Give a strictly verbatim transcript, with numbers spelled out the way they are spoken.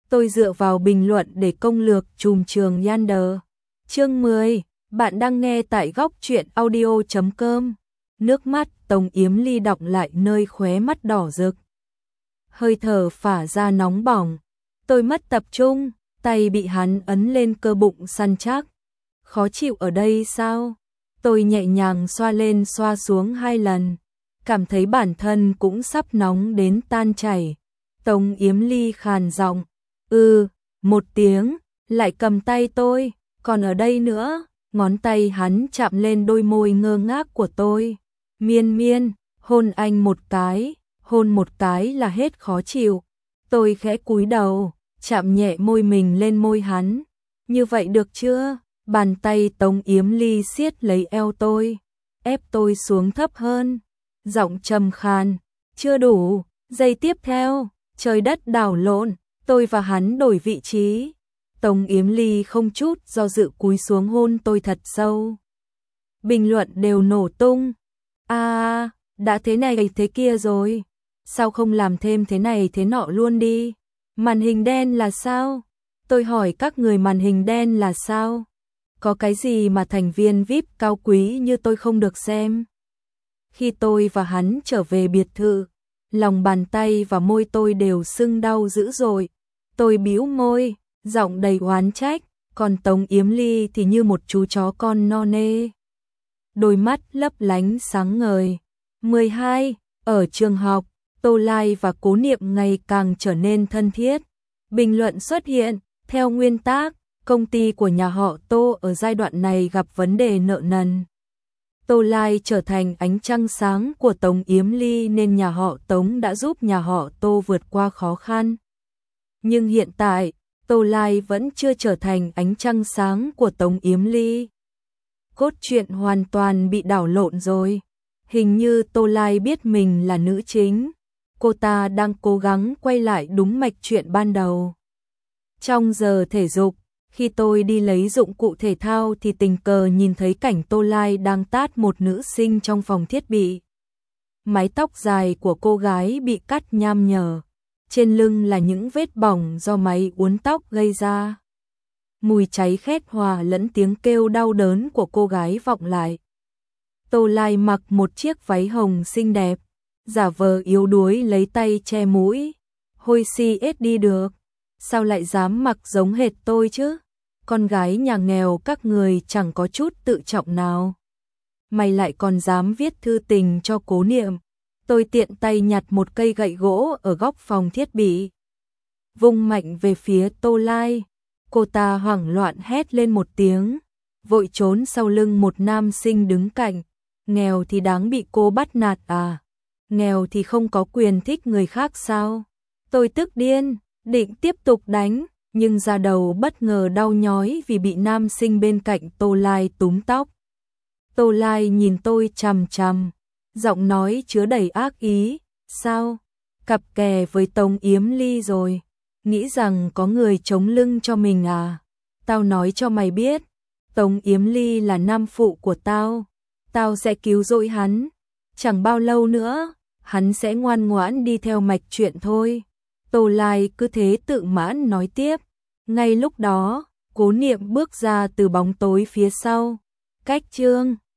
tôi dựa vào bình luận để công lược trùm trường Yander. Chương mười, bạn đang nghe tại góc truyện audio chấm com. Nước mắt Tống Yếm Ly đọng lại nơi khóe mắt đỏ rực. Hơi thở phả ra nóng bỏng. Tôi mất tập trung, tay bị hắn ấn lên cơ bụng săn chắc. Khó chịu ở đây sao? Tôi nhẹ nhàng xoa lên xoa xuống hai lần. Cảm thấy bản thân cũng sắp nóng đến tan chảy. Tống Yếm Ly khàn giọng. Ừ, một tiếng, lại cầm tay tôi, còn ở đây nữa. Ngón tay hắn chạm lên đôi môi ngơ ngác của tôi. Miên miên, hôn anh một cái, hôn một cái là hết khó chịu. Tôi khẽ cúi đầu, chạm nhẹ môi mình lên môi hắn. Như vậy được chưa? Bàn tay Tống Yếm Ly siết lấy eo tôi, ép tôi xuống thấp hơn. Giọng trầm khàn, chưa đủ. Giây tiếp theo, trời đất đảo lộn, tôi và hắn đổi vị trí. Tống Yếm Ly không chút do dự cúi xuống hôn tôi thật sâu. Bình luận đều nổ tung. À, đã thế này thế kia rồi. Sao không làm thêm thế này thế nọ luôn đi? Màn hình đen là sao? Tôi hỏi các người màn hình đen là sao? Có cái gì mà thành viên vi ai pi cao quý như tôi không được xem? Khi tôi và hắn trở về biệt thự, lòng bàn tay và môi tôi đều sưng đau dữ dội. Tôi bĩu môi, giọng đầy oán trách, còn Tống Yếm Ly thì như một chú chó con no nê. Đôi mắt lấp lánh sáng ngời. mười hai. Ở trường học, Tô Lai và Cố Niệm ngày càng trở nên thân thiết. Bình luận xuất hiện, theo nguyên tắc, công ty của nhà họ Tô ở giai đoạn này gặp vấn đề nợ nần. Tô Lai trở thành ánh trăng sáng của Tống Yếm Ly nên nhà họ Tống đã giúp nhà họ Tô vượt qua khó khăn. Nhưng hiện tại, Tô Lai vẫn chưa trở thành ánh trăng sáng của Tống Yếm Ly. Cốt truyện hoàn toàn bị đảo lộn rồi. Hình như Tô Lai biết mình là nữ chính. Cô ta đang cố gắng quay lại đúng mạch truyện ban đầu. Trong giờ thể dục, khi tôi đi lấy dụng cụ thể thao thì tình cờ nhìn thấy cảnh Tô Lai đang tát một nữ sinh trong phòng thiết bị. Mái tóc dài của cô gái bị cắt nham nhở. Trên lưng là những vết bỏng do máy uốn tóc gây ra. Mùi cháy khét hòa lẫn tiếng kêu đau đớn của cô gái vọng lại. Tô Lai mặc một chiếc váy hồng xinh đẹp, giả vờ yếu đuối lấy tay che mũi. Hôi si ết đi được, sao lại dám mặc giống hệt tôi chứ? Con gái nhà nghèo các người chẳng có chút tự trọng nào. Mày lại còn dám viết thư tình cho Cố Niệm. Tôi tiện tay nhặt một cây gậy gỗ ở góc phòng thiết bị, vung mạnh về phía Tô Lai. Cô ta hoảng loạn hét lên một tiếng, vội trốn sau lưng một nam sinh đứng cạnh. Nghèo thì đáng bị cô bắt nạt à? Nghèo thì không có quyền thích người khác sao? Tôi tức điên, định tiếp tục đánh, nhưng da đầu bất ngờ đau nhói vì bị nam sinh bên cạnh Tô Lai túm tóc. Tô Lai nhìn tôi chằm chằm, giọng nói chứa đầy ác ý. Sao? Cặp kè với Tống Yếm Ly rồi? Nghĩ rằng có người chống lưng cho mình à? Tao nói cho mày biết, Tống Yếm Ly là nam phụ của tao. Tao sẽ cứu rỗi hắn. Chẳng bao lâu nữa, hắn sẽ ngoan ngoãn đi theo mạch chuyện thôi. Tô Lai cứ thế tự mãn nói tiếp. Ngay lúc đó, Cố Niệm bước ra từ bóng tối phía sau. Cách chương